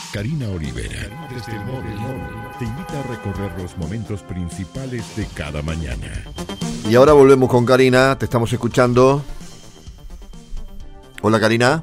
Karina Olivera, desde el móvil, te invita a recorrer los momentos principales de cada mañana. Y ahora volvemos con Karina, te estamos escuchando. Hola, Karina.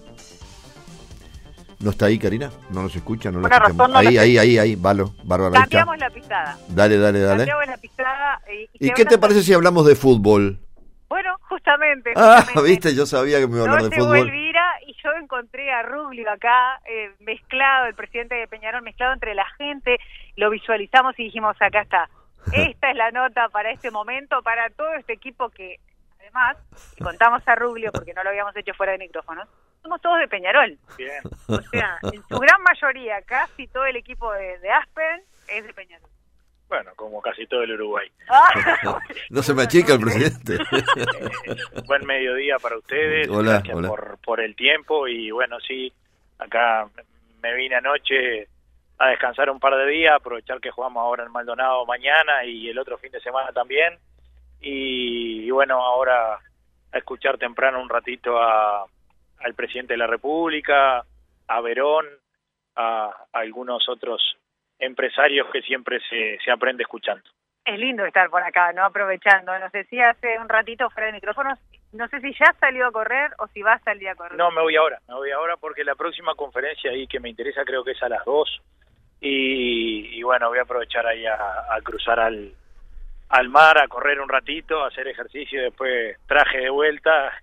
¿No está ahí, Karina? ¿No nos escucha? No la escuchamos. No ahí, bárbaro. Cambiamos la pisada. Dale. Cambiamos la pisada. ¿Y qué te parece si hablamos de fútbol? Bueno, justamente. Viste, yo sabía que me iba a hablar de fútbol. Elvira, y yo encontré a Ruglio acá, mezclado, el presidente de Peñarol, mezclado entre la gente, lo visualizamos y dijimos, acá está. Esta es la nota para este momento, para todo este equipo que, además, contamos a Ruglio, porque no lo habíamos hecho fuera de micrófono, somos todos de Peñarol. Bien. O sea, en su gran mayoría, casi todo el equipo de Aspen es de Peñarol. Bueno, como casi todo el Uruguay. No se me achica el presidente. Buen mediodía para ustedes. Hola. Por el tiempo. Y bueno, sí, acá me vine anoche a descansar un par de días, aprovechar que jugamos ahora en Maldonado mañana y el otro fin de semana también. Y bueno, ahora a escuchar temprano un ratito al presidente de la República, a Verón, a algunos otros empresarios que siempre se aprende escuchando. Es lindo estar por acá, ¿no? Aprovechando. Nos decía hace un ratito fuera de micrófonos, no sé si ya salió a correr o si va a salir a correr. No, me voy ahora porque la próxima conferencia ahí que me interesa creo que es a las 2 y bueno, voy a aprovechar ahí a cruzar al mar, a correr un ratito, a hacer ejercicio y después traje de vuelta,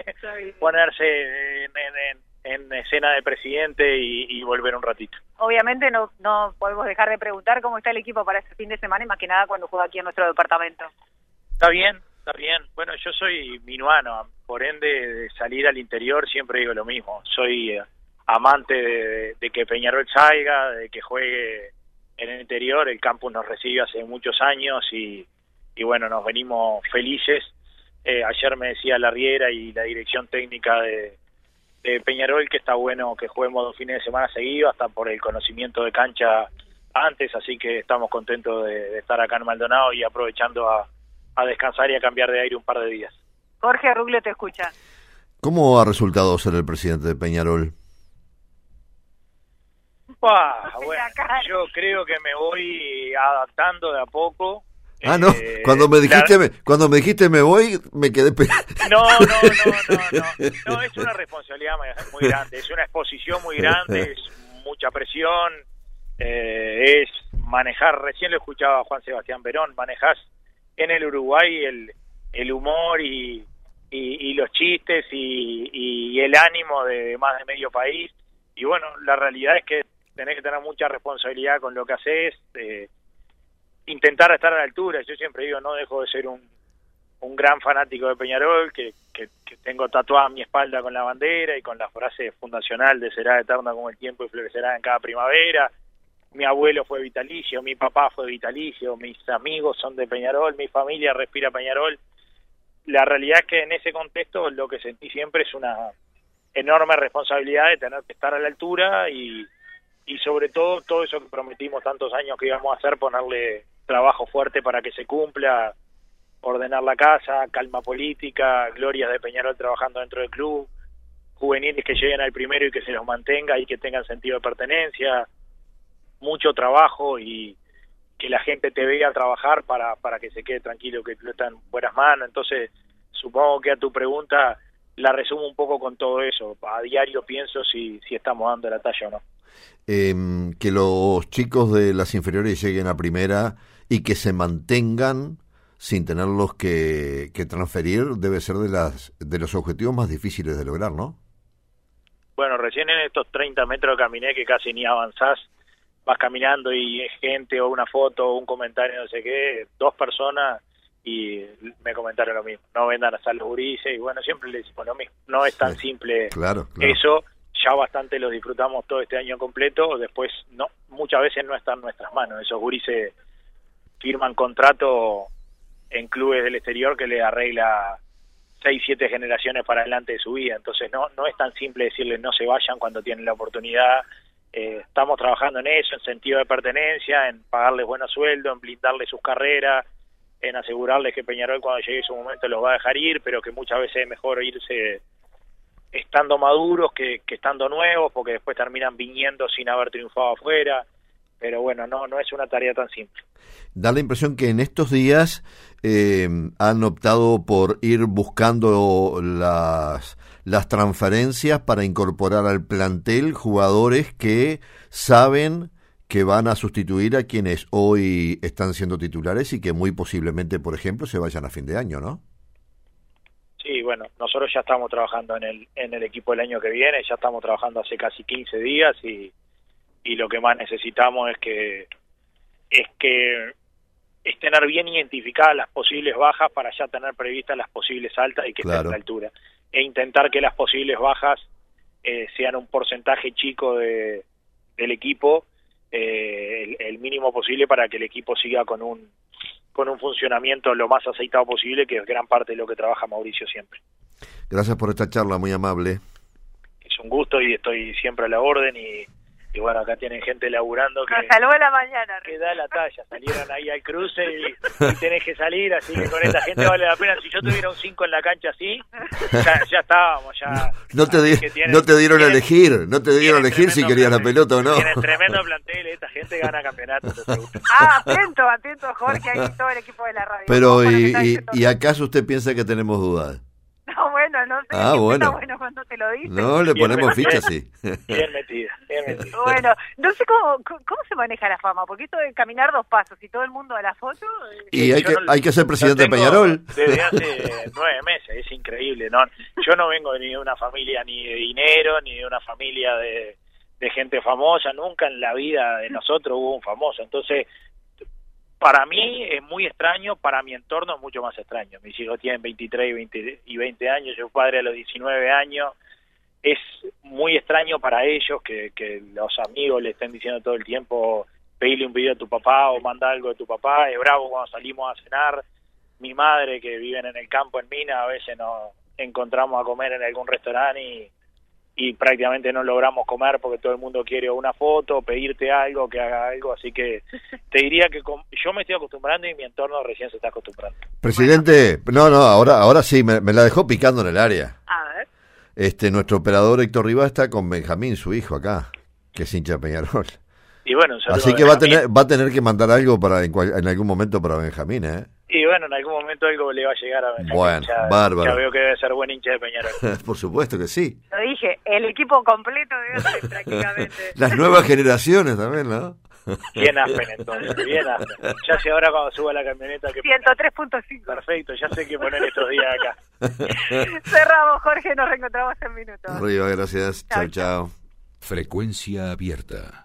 ponerse en escena de presidente y volver un ratito. Obviamente no podemos dejar de preguntar cómo está el equipo para este fin de semana y más que nada cuando juega aquí en nuestro departamento. Está bien. Bueno, yo soy minuano, por ende de salir al interior siempre digo lo mismo. Soy amante de que Peñarol salga, de que juegue en el interior. El campus nos recibe hace muchos años y bueno, nos venimos felices. Ayer me decía la Riera y la dirección técnica de Peñarol que está bueno que juguemos 2 fines de semana seguidos, hasta por el conocimiento de cancha antes, así que estamos contentos de estar acá en Maldonado y aprovechando a descansar y a cambiar de aire un par de días. Jorge Ruglio te escucha. ¿Cómo ha resultado ser el presidente de Peñarol? Bueno, yo creo que me voy adaptando de a poco. No, cuando me dijiste me voy, me quedé No, es una responsabilidad muy grande, es una exposición muy grande, es mucha presión, es manejar, recién lo escuchaba Juan Sebastián Verón, manejás en el Uruguay el humor y los chistes y el ánimo de más de medio país, y bueno, la realidad es que tenés que tener mucha responsabilidad con lo que haces, intentar estar a la altura. Yo siempre digo, no dejo de ser un gran fanático de Peñarol, que tengo tatuada mi espalda con la bandera y con la frase fundacional de será eterna como el tiempo y florecerá en cada primavera. Mi abuelo fue vitalicio, mi papá fue vitalicio, mis amigos son de Peñarol, mi familia respira Peñarol. La realidad es que en ese contexto lo que sentí siempre es una enorme responsabilidad de tener que estar a la altura y sobre todo eso que prometimos tantos años que íbamos a hacer, ponerle trabajo fuerte para que se cumpla, ordenar la casa, calma política, glorias de Peñarol trabajando dentro del club, juveniles que lleguen al primero y que se los mantenga y que tengan sentido de pertenencia, mucho trabajo y que la gente te vea trabajar para que se quede tranquilo que tú estás en buenas manos. Entonces, supongo que a tu pregunta la resumo un poco con todo eso. A diario pienso si estamos dando la talla o no. Que los chicos de las inferiores lleguen a primera y que se mantengan sin tenerlos que transferir debe ser de los objetivos más difíciles de lograr, ¿no? Bueno, recién en estos 30 metros caminé que casi ni avanzás, vas caminando y es gente o una foto o un comentario, no sé qué, 2 personas y me comentaron lo mismo, no vendan hasta los gurises y bueno, siempre les decimos lo mismo, no es tan simple claro. Eso. Ya bastante lo disfrutamos todo este año completo, después no, muchas veces no está en nuestras manos. Esos gurises firman contrato en clubes del exterior que les arregla 6-7 generaciones para adelante de su vida, entonces no es tan simple decirles no se vayan cuando tienen la oportunidad. Estamos trabajando en eso, en sentido de pertenencia, en pagarles buenos sueldos, en blindarles sus carreras, en asegurarles que Peñarol cuando llegue su momento los va a dejar ir, pero que muchas veces es mejor irse estando maduros que estando nuevos, porque después terminan viniendo sin haber triunfado afuera. Pero bueno, no es una tarea tan simple. Da la impresión que en estos días han optado por ir buscando las transferencias para incorporar al plantel jugadores que saben que van a sustituir a quienes hoy están siendo titulares y que muy posiblemente, por ejemplo, se vayan a fin de año, ¿no? Sí, bueno, nosotros ya estamos trabajando en el equipo del año que viene, ya estamos trabajando hace casi 15 días y lo que más necesitamos es tener bien identificadas las posibles bajas para ya tener previstas las posibles altas y que estén a la altura. E intentar que las posibles bajas sean un porcentaje chico del equipo, el mínimo posible para que el equipo siga con un funcionamiento lo más aceitado posible, que es gran parte de lo que trabaja Mauricio siempre. Gracias por esta charla, muy amable. Es un gusto y estoy siempre a la orden y bueno, acá tienen gente laburando que... Nos salvó la mañana. Que da la talla, salieron ahí al cruce y tenés que salir, así que con esta gente vale la pena. Si yo tuviera un 5 en la cancha así, ya estábamos, ya... No te dieron a elegir si querías la pelota o no. Tienen tremendo plantel, esta gente gana campeonatos. Atento, Jorge, ahí todo el equipo de la radio. Pero, ¿y acaso usted piensa que tenemos dudas? No, bueno, no sé. Bueno. Está bueno cuando te lo dicen. No, le ponemos ficha, sí. Bien metida. Bueno, no sé cómo se maneja la fama, porque esto de caminar 2 pasos y todo el mundo a la foto... Y hay que ser presidente de Peñarol. Desde hace 9 meses, es increíble, ¿no? Yo no vengo ni de una familia ni de dinero, ni de una familia de gente famosa, nunca en la vida de nosotros hubo un famoso, entonces... Para mí es muy extraño, para mi entorno es mucho más extraño. Mis hijos tienen 23 y 20 años, yo padre a los 19 años. Es muy extraño para ellos que los amigos le estén diciendo todo el tiempo, pedile un video a tu papá o manda algo de tu papá. Es bravo cuando salimos a cenar. Mi madre, que viven en el campo en Minas, a veces nos encontramos a comer en algún restaurante y prácticamente no logramos comer porque todo el mundo quiere una foto, pedirte algo, que haga algo, así que te diría que yo me estoy acostumbrando y mi entorno recién se está acostumbrando. Presidente, ahora sí, me la dejó picando en el área. A ver. Nuestro operador Héctor Rivas está con Benjamín, su hijo acá, que es hincha de Peñarol. Y bueno, así que va a tener que mandar algo en algún momento para Benjamín, ¿eh? Y bueno, en algún momento algo le va a llegar a Benjamín. Bueno, bárbaro. Ya veo que debe ser buen hincha de Peñarol. Por supuesto que sí. Lo dije, el equipo completo debe ser prácticamente. Las nuevas generaciones también, ¿no? Bien Aspen, entonces, bien Aspen. Ya sé ahora cuando suba la camioneta que... 103.5. Perfecto, ya sé qué poner estos días acá. Cerramos, Jorge, nos reencontramos en minutos. Arriba, gracias. Chao. Frecuencia abierta.